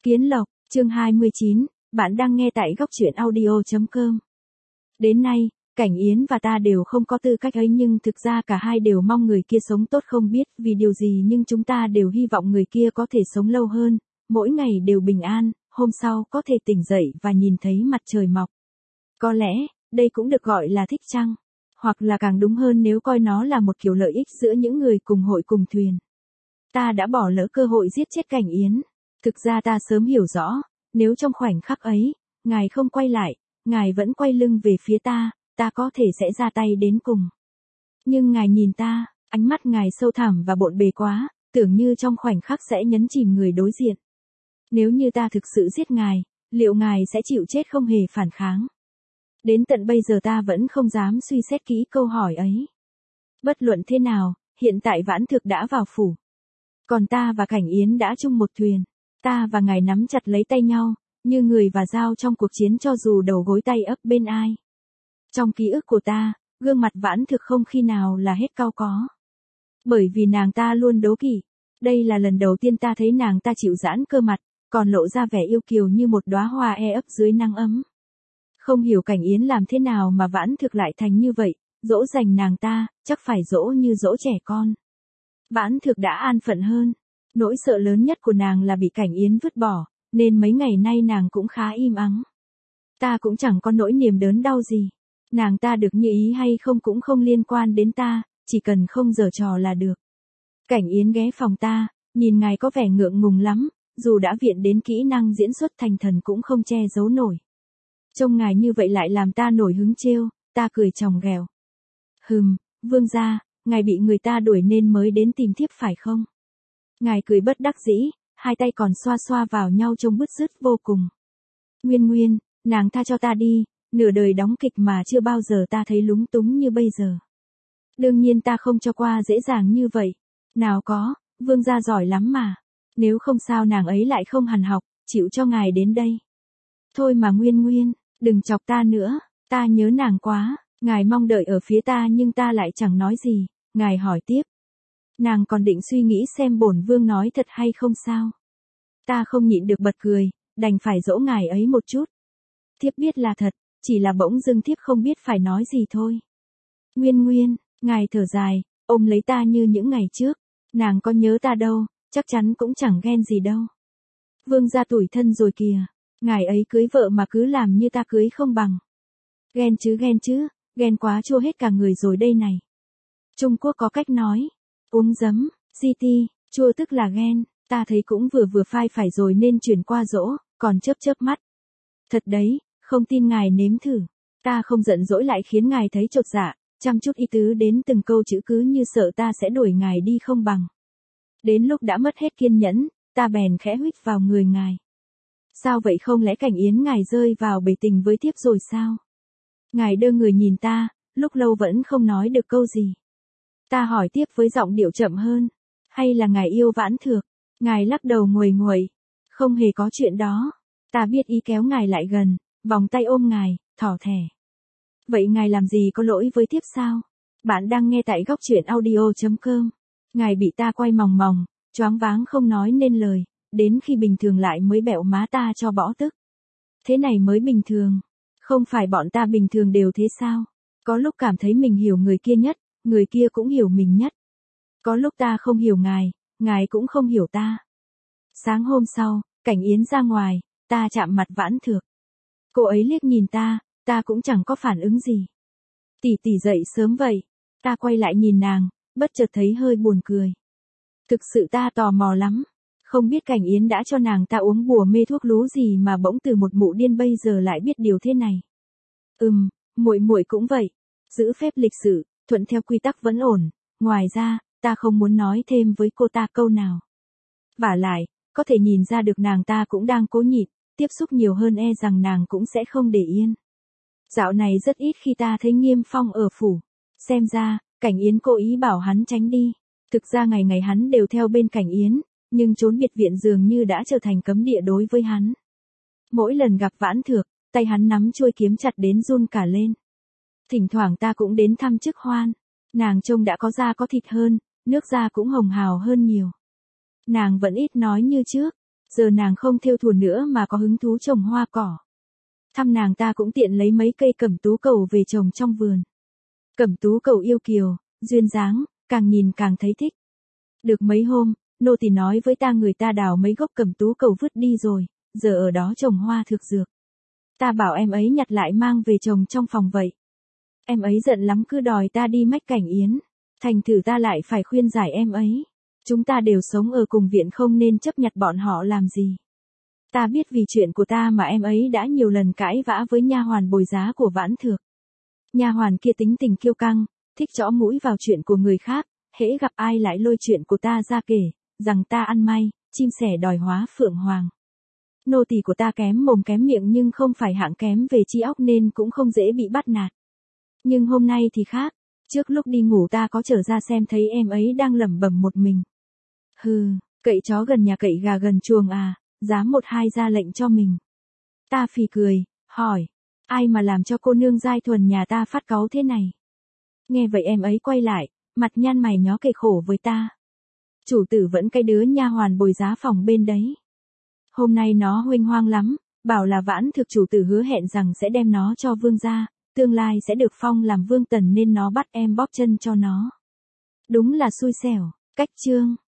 Kiến Lộc, chương 29, bạn đang nghe tại góc truyện audio.com. Đến nay, Cảnh Yến và ta đều không có tư cách ấy, nhưng thực ra cả hai đều mong người kia sống tốt, không biết vì điều gì nhưng chúng ta đều hy vọng người kia có thể sống lâu hơn, mỗi ngày đều bình an, hôm sau có thể tỉnh dậy và nhìn thấy mặt trời mọc. Có lẽ, đây cũng được gọi là thích chăng? Hoặc là càng đúng hơn nếu coi nó là một kiểu lợi ích giữa những người cùng hội cùng thuyền. Ta đã bỏ lỡ cơ hội giết chết Cảnh Yến. Thực ra ta sớm hiểu rõ, nếu trong khoảnh khắc ấy, ngài không quay lại, ngài vẫn quay lưng về phía ta có thể sẽ ra tay đến cùng. Nhưng ngài nhìn ta, ánh mắt ngài sâu thẳm và bộn bề quá, tưởng như trong khoảnh khắc sẽ nhấn chìm người đối diện. Nếu như ta thực sự giết ngài, liệu ngài sẽ chịu chết không hề phản kháng? Đến tận bây giờ ta vẫn không dám suy xét kỹ câu hỏi ấy. Bất luận thế nào, hiện tại Vãn Thực đã vào phủ. Còn ta và Cảnh Yến đã chung một thuyền. Ta và ngài nắm chặt lấy tay nhau, như người và dao trong cuộc chiến cho dù đầu gối tay ấp bên ai. Trong ký ức của ta, gương mặt Vãn Thực không khi nào là hết cau có. Bởi vì nàng ta luôn đố kỵ. Đây là lần đầu tiên ta thấy nàng ta chịu giãn cơ mặt, còn lộ ra vẻ yêu kiều như một đóa hoa ấp dưới nắng ấm. Không hiểu Cảnh Yến làm thế nào mà Vãn Thực lại thành như vậy, dỗ dành nàng ta, chắc phải dỗ như dỗ trẻ con. Vãn Thực đã an phận hơn. Nỗi sợ lớn nhất của nàng là bị Cảnh Yến vứt bỏ, nên mấy ngày nay nàng cũng khá im ắng. Ta cũng chẳng có nỗi niềm đớn đau gì. Nàng ta được như ý hay không cũng không liên quan đến ta, chỉ cần không giở trò là được. Cảnh Yến ghé phòng ta, nhìn ngài có vẻ ngượng ngùng lắm, dù đã viện đến kỹ năng diễn xuất thành thần cũng không che giấu nổi. Trông ngài như vậy lại làm ta nổi hứng trêu, ta cười chòng ghẹo. Vương gia, ngài bị người ta đuổi nên mới đến tìm thiếp phải không? Ngài cười bất đắc dĩ, hai tay còn xoa xoa vào nhau trông bứt rứt vô cùng. Nguyên, nàng tha cho ta đi, nửa đời đóng kịch mà chưa bao giờ ta thấy lúng túng như bây giờ. Đương nhiên ta không cho qua dễ dàng như vậy. Nào có, vương gia giỏi lắm mà. Nếu không sao nàng ấy lại không hằn học, chịu cho ngài đến đây. Thôi mà Nguyên, đừng chọc ta nữa, ta nhớ nàng quá. Ngài mong đợi ở phía ta nhưng ta lại chẳng nói gì, ngài hỏi tiếp. Nàng còn định suy nghĩ xem bổn vương nói thật hay không sao. Ta không nhịn được bật cười, đành phải dỗ ngài ấy một chút. Thiếp biết là thật, chỉ là bỗng dưng thiếp không biết phải nói gì thôi. Nguyên, ngài thở dài, ôm lấy ta như những ngày trước. Nàng có nhớ ta đâu, chắc chắn cũng chẳng ghen gì đâu. Vương gia tủi thân rồi kìa, ngài ấy cưới vợ mà cứ làm như ta cưới không bằng. Ghen chứ, ghen quá chua hết cả người rồi đây này. Trung Quốc có cách nói, uống giấm, GT, chua tức là ghen, ta thấy cũng vừa phai phải rồi nên chuyển qua dỗ, còn chớp mắt. Thật đấy, không tin ngài nếm thử. Ta không giận dỗi lại khiến ngài thấy chột dạ, chăm chút ý tứ đến từng câu chữ cứ như sợ ta sẽ đuổi ngài đi không bằng. Đến lúc đã mất hết kiên nhẫn, ta bèn khẽ huých vào người ngài. Sao vậy, không lẽ Cảnh Yến ngài rơi vào bể tình với thiếp rồi sao? Ngài đơ người nhìn ta, lúc lâu vẫn không nói được câu gì. Ta hỏi tiếp với giọng điệu chậm hơn. Hay là ngài yêu Vãn Thực? Ngài lắc đầu nguầy. Không hề có chuyện đó. Ta biết ý kéo ngài lại gần, vòng tay ôm ngài, thỏ thẻ. Vậy ngài làm gì có lỗi với thiếp sao? Bạn đang nghe tại góc truyện audio.com. Ngài bị ta quay mòng, choáng váng không nói nên lời, đến khi bình thường lại mới bẹo má ta cho bỏ tức. Thế này mới bình thường. Không phải bọn ta bình thường đều thế sao? Có lúc cảm thấy mình hiểu người kia nhất, người kia cũng hiểu mình nhất. Có lúc ta không hiểu ngài cũng không hiểu ta. Sáng hôm sau, Cảnh Yến ra ngoài, ta chạm mặt Vãn Thực. Cô ấy liếc nhìn ta cũng chẳng có phản ứng gì. Tỷ dậy sớm vậy. Ta quay lại nhìn nàng, bất chợt thấy hơi buồn cười. Thực sự ta tò mò lắm. Không biết Cảnh Yến đã cho nàng ta uống bùa mê thuốc lú gì mà bỗng từ một mụ điên bây giờ lại biết điều thế này. Muội cũng vậy. Giữ phép lịch sự, thuận theo quy tắc vẫn ổn. Ngoài ra, ta không muốn nói thêm với cô ta câu nào. Vả lại, có thể nhìn ra được nàng ta cũng đang cố nhịn, tiếp xúc nhiều hơn e rằng nàng cũng sẽ không để yên. Dạo này rất ít khi ta thấy Nghiêm Phong ở phủ. Xem ra, Cảnh Yến cố ý bảo hắn tránh đi. Thực ra ngày hắn đều theo bên Cảnh Yến, nhưng trốn biệt viện dường như đã trở thành cấm địa đối với hắn. Mỗi lần gặp Vãn Thực, tay hắn nắm chuôi kiếm chặt đến run cả lên. Thỉnh thoảng ta cũng đến thăm chức hoan. Nàng trông đã có da có thịt hơn, nước da cũng hồng hào hơn nhiều. Nàng vẫn ít nói như trước, Giờ nàng không thêu thùa nữa mà có hứng thú trồng hoa cỏ. Thăm nàng ta cũng tiện lấy mấy cây cẩm tú cầu về trồng trong vườn. Cẩm tú cầu yêu kiều, duyên dáng, càng nhìn càng thấy thích. Được mấy hôm, nô tỳ nói với ta người ta đào mấy gốc cẩm tú cầu vứt đi rồi, giờ ở đó trồng hoa thực dược. Ta bảo em ấy nhặt lại mang về trồng trong phòng vậy. Em ấy giận lắm cứ đòi ta đi mách Cảnh Yến. Thành thử ta lại phải khuyên giải em ấy. Chúng ta đều sống ở cùng viện không nên chấp nhặt bọn họ làm gì. Ta biết vì chuyện của ta mà em ấy đã nhiều lần cãi vã với nha hoàn bồi giá của Vãn Thược. Nha hoàn kia tính tình kiêu căng, thích chõ mũi vào chuyện của người khác, hễ gặp ai lại lôi chuyện của ta ra kể, rằng ta ăn may, chim sẻ đòi hóa phượng hoàng. Nô tỳ của ta kém mồm kém miệng nhưng không phải hạng kém về trí óc nên cũng không dễ bị bắt nạt. Nhưng hôm nay thì khác, trước lúc đi ngủ ta có trở ra xem thấy em ấy đang lẩm bẩm một mình. Hừ, cậy chó gần nhà cậy gà gần chuồng à, dám một hai ra lệnh cho mình. Ta phì cười, hỏi, ai mà làm cho cô nương giai thuần nhà ta phát cáu thế này? Nghe vậy em ấy quay lại, mặt nhăn mày nhó kể khổ với ta. Chủ tử vẫn cái đứa nha hoàn bồi giá phòng bên đấy. Hôm nay nó huênh hoang lắm, bảo là Vãn Thực chủ tử hứa hẹn rằng sẽ đem nó cho vương gia, tương lai sẽ được phong làm vương tần nên nó bắt em bóp chân cho nó. Đúng là xui xẻo, cách chương.